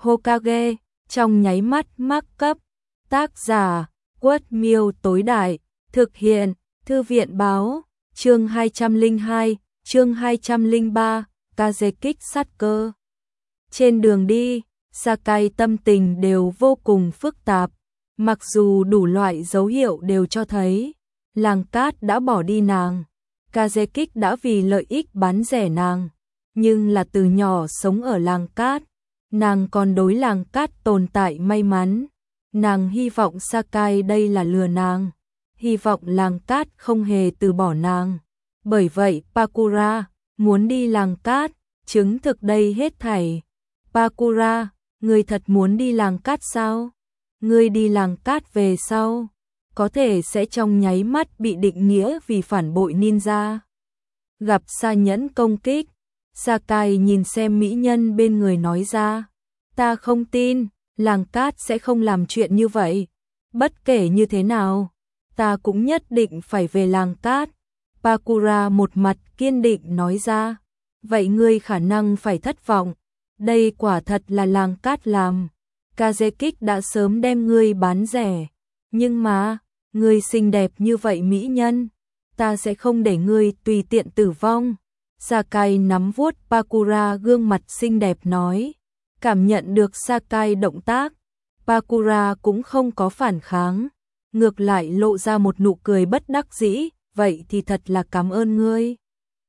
Hokage, trong nháy mắt mắc cấp. Tác giả, Quất Miêu tối đại, thực hiện, Thư viện báo, chương 202, chương 203, Kaze kích sát cơ. Trên đường đi, Sakai tâm tình đều vô cùng phức tạp, mặc dù đủ loại dấu hiệu đều cho thấy Làng Cát đã bỏ đi nàng, Kaze kích đã vì lợi ích bán rẻ nàng, nhưng là từ nhỏ sống ở Làng Cát, nàng còn đối Làng Cát tồn tại may mắn. Nàng hy vọng Sakai đây là lừa nàng, hy vọng Làng Cát không hề từ bỏ nàng. Bởi vậy Pakura muốn đi Làng Cát, chứng thực đây hết thảy. Pakura, ngươi thật muốn đi Làng Cát sao? Ngươi đi Làng Cát về sau, có thể sẽ trong nháy mắt bị định nghĩa vì phản bội ninja. Gặp Sa Nhẫn công kích, Sakai nhìn xem mỹ nhân bên người nói ra, ta không tin. Làng Cát sẽ không làm chuyện như vậy. Bất kể như thế nào, ta cũng nhất định phải về Làng Cát. Pakura một mặt kiên định nói ra. Vậy ngươi khả năng phải thất vọng. Đây quả thật là Làng Cát làm. Kaze kích đã sớm đem ngươi bán rẻ. Nhưng mà, ngươi xinh đẹp như vậy mỹ nhân, ta sẽ không để ngươi tùy tiện tử vong. Sakai nắm vuốt Pakura gương mặt xinh đẹp nói. Cảm nhận được Sakai động tác, Pakura cũng không có phản kháng, ngược lại lộ ra một nụ cười bất đắc dĩ, vậy thì thật là cảm ơn ngươi.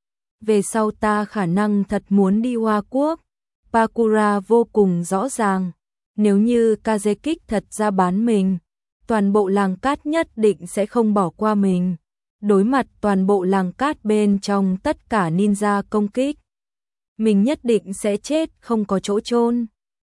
Về sau ta khả năng thật muốn đi Hoa Quốc. Pakura vô cùng rõ ràng, nếu như Kaze kích thật ra bán mình, toàn bộ Làng Cát nhất định sẽ không bỏ qua mình. Đối mặt toàn bộ Làng Cát bên trong tất cả ninja công kích, mình nhất định sẽ chết không có chỗ chôn.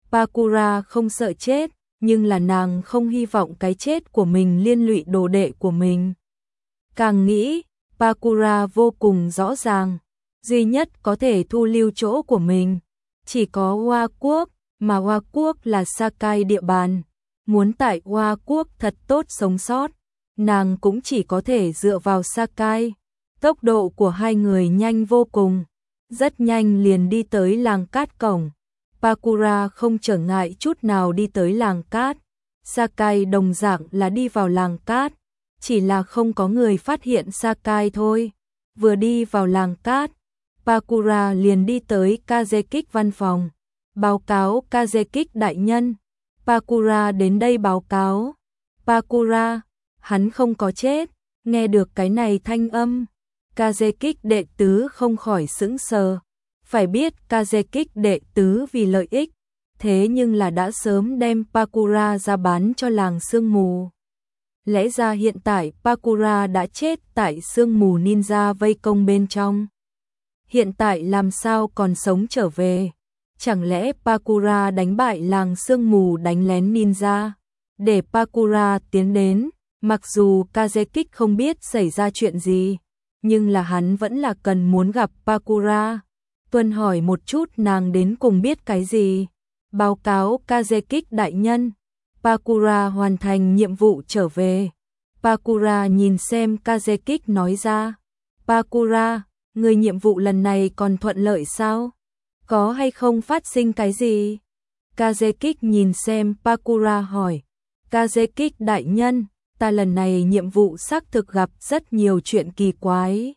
Pakura không sợ chết, nhưng là nàng không hy vọng cái chết của mình liên lụy đồ đệ của mình. Càng nghĩ, Pakura vô cùng rõ ràng, duy nhất có thể thu lưu chỗ của mình chỉ có Hoa Quốc, mà Hoa Quốc là Sakai địa bàn. Muốn tại Hoa Quốc thật tốt sống sót, nàng cũng chỉ có thể dựa vào Sakai. Tốc độ của hai người nhanh vô cùng, rất nhanh liền đi tới Làng Cát cổng. Pakura không trở ngại chút nào đi tới Làng Cát. Sakai đồng dạng là đi vào Làng Cát, chỉ là không có người phát hiện Sakai thôi. Vừa đi vào Làng Cát, Pakura liền đi tới Kaze kích văn phòng. Báo cáo Kaze kích đại nhân. Pakura đến đây báo cáo. Pakura, hắn không có chết. Nghe được cái này thanh âm, Kaze kích đệ tứ không khỏi sững sờ. Phải biết Kaze kích đệ tứ vì lợi ích, thế nhưng là đã sớm đem Pakura ra bán cho làng sương mù. Lẽ ra hiện tại Pakura đã chết tại sương mù ninja vây công bên trong. Hiện tại làm sao còn sống trở về? Chẳng lẽ Pakura đánh bại làng sương mù đánh lén ninja? Để Pakura tiến đến, mặc dù Kaze kích không biết xảy ra chuyện gì, nhưng là hắn vẫn là cần muốn gặp Pakura. Tuân hỏi một chút nàng đến cùng biết cái gì. Báo cáo Kaze kích đại nhân. Pakura hoàn thành nhiệm vụ trở về. Pakura nhìn xem Kaze kích nói ra. Pakura, người nhiệm vụ lần này còn thuận lợi sao? Có hay không phát sinh cái gì? Kaze kích nhìn xem Pakura hỏi. Kaze kích đại nhân, ta lần này nhiệm vụ xác thực gặp rất nhiều chuyện kỳ quái.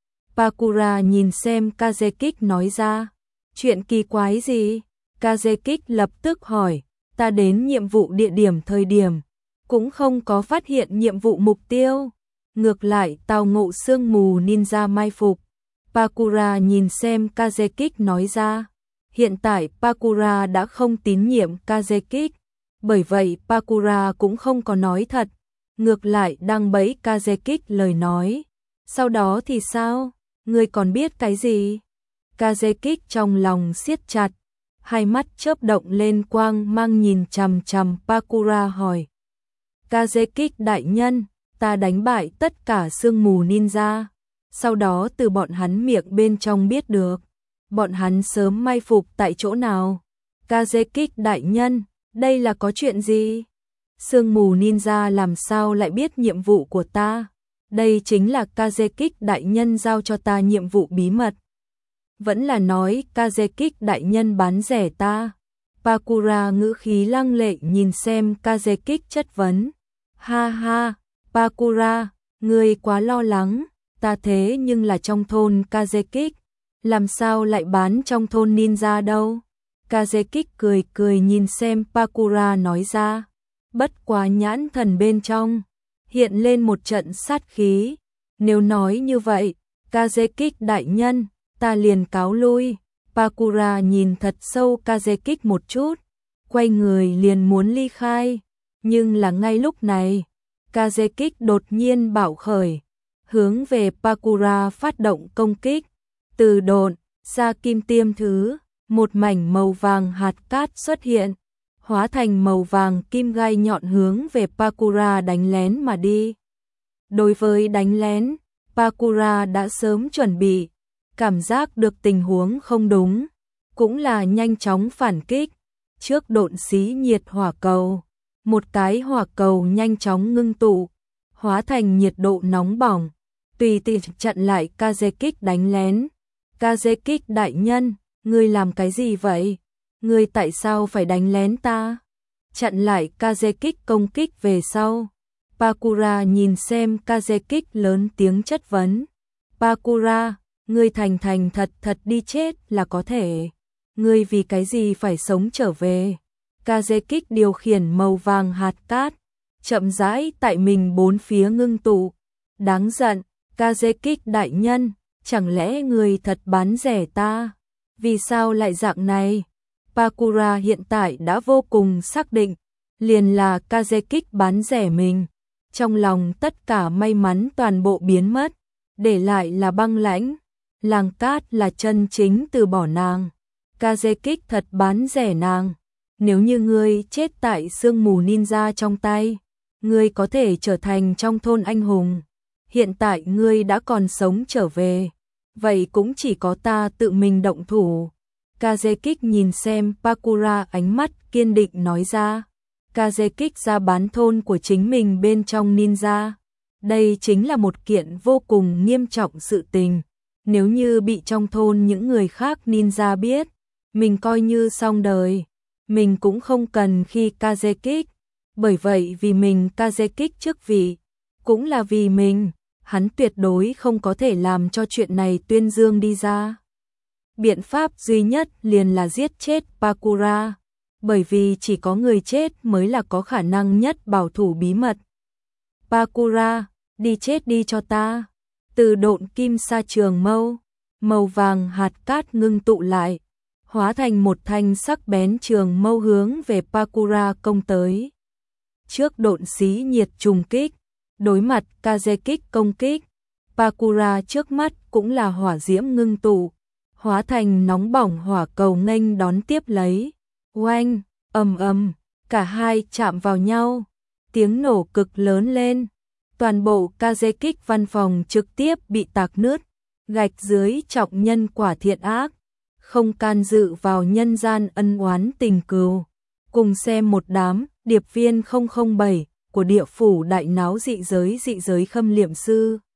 Pakura nhìn xem Kaze kích nói ra. Chuyện kỳ quái gì? Kaze kích lập tức hỏi. Ta đến nhiệm vụ địa điểm thời điểm, cũng không có phát hiện nhiệm vụ mục tiêu. Ngược lại tao ngộ sương mù ninja mai phục. Pakura nhìn xem Kaze kích nói ra. Hiện tại Pakura đã không tín nhiệm Kaze kích, bởi vậy Pakura cũng không có nói thật. Ngược lại đang bẫy Kaze kích lời nói. Sau đó thì sao? Ngươi còn biết cái gì? Kaze kích trong lòng siết chặt, hai mắt chớp động lên quang mang nhìn chằm chằm Pakura hỏi. Kaze kích đại nhân, ta đánh bại tất cả sương mù ninja. Sau đó từ bọn hắn miệng bên trong biết được, bọn hắn sớm mai phục tại chỗ nào. Kaze kích đại nhân, đây là có chuyện gì? Sương mù ninja làm sao lại biết nhiệm vụ của ta? Đây chính là Kaze kích đại nhân giao cho ta nhiệm vụ bí mật. Vẫn là nói Kaze kích đại nhân bán rẻ ta. Pakura ngữ khí lăng lệ nhìn xem Kazekik chất vấn. Ha ha, Pakura, ngươi quá lo lắng, ta thế nhưng là trong thôn Kazekik, làm sao lại bán trong thôn ninja đâu? Kazekik cười cười nhìn xem Pakura nói ra, bất quá nhãn thần bên trong hiện lên một trận sát khí. Nếu nói như vậy, Kazekik đại nhân, ta liền cáo lui. Pakura nhìn thật sâu Kazekik một chút, quay người liền muốn ly khai, nhưng là ngay lúc này, Kazekik đột nhiên bạo khởi, hướng về Pakura phát động công kích. Từ độn ra kim tiêm thứ, một mảnh màu vàng hạt cát xuất hiện, hóa thành màu vàng kim gai nhọn hướng về Pakura đánh lén mà đi. Đối với đánh lén, Pakura đã sớm chuẩn bị, cảm giác được tình huống không đúng, cũng là nhanh chóng phản kích. Trước độn xí nhiệt hỏa cầu, một cái hỏa cầu nhanh chóng ngưng tụ, hóa thành nhiệt độ nóng bỏng, tùy tiện chặn lại Kazekik đánh lén. Kazekik đại nhân, ngươi làm cái gì vậy? Ngươi tại sao phải đánh lén ta? Chặn lại Kazekik công kích về sau. Pakura nhìn xem Kazekik lớn tiếng chất vấn. Pakura, ngươi thành thành thật thật đi chết là có thể. Ngươi vì cái gì phải sống trở về? Kazekik điều khiển màu vàng hạt cát, chậm rãi tại mình bốn phía ngưng tụ. Đáng giận, Kazekik đại nhân, chẳng lẽ ngươi thật bán rẻ ta? Vì sao lại dạng này? Pakura hiện tại đã vô cùng xác định, liền là Kazekik bán rẻ mình. Trong lòng tất cả may mắn toàn bộ biến mất, để lại là băng lãnh. Làng cát là chân chính từ bỏ nàng. Kazekik thật bán rẻ nàng. Nếu như ngươi chết tại sương mù ninja trong tay, ngươi có thể trở thành trong thôn anh hùng. Hiện tại ngươi đã còn sống trở về, vậy cũng chỉ có ta tự mình động thủ. Kazekik nhìn xem Pakura, ánh mắt kiên định nói ra. Kazekik ra bán thôn của chính mình bên trong ninja. Đây chính là một kiện vô cùng nghiêm trọng sự tình. Nếu như bị trong thôn những người khác ninja biết, mình coi như xong đời. Mình cũng không cần khi Kazekik. Bởi vậy vì mình Kazekik chức vị, cũng là vì mình, hắn tuyệt đối không có thể làm cho chuyện này tuyên dương đi ra. Biện pháp duy nhất liền là giết chết Pakura, bởi vì chỉ có người chết mới là có khả năng nhất bảo thủ bí mật. Pakura, đi chết đi cho ta. Từ độn kim sa trường mâu, màu vàng hạt cát ngưng tụ lại, hóa thành một thanh sắc bén trường mâu hướng về Pakura công tới. Trước độn xí nhiệt trùng kích, đối mặt Kazekik công kích, Pakura trước mắt cũng là hỏa diễm ngưng tụ, hóa thành nóng bỏng hỏa cầu nghênh đón tiếp lấy. Oanh, ầm ầm, cả hai chạm vào nhau, tiếng nổ cực lớn lên. Toàn bộ Kazekik văn phòng trực tiếp bị tạc nứt, gạch dưới trọng nhân quả thiện ác, không can dự vào nhân gian ân oán tình cừu. Cùng xem một đám điệp viên 007 của địa phủ đại náo dị giới khâm liệm sư.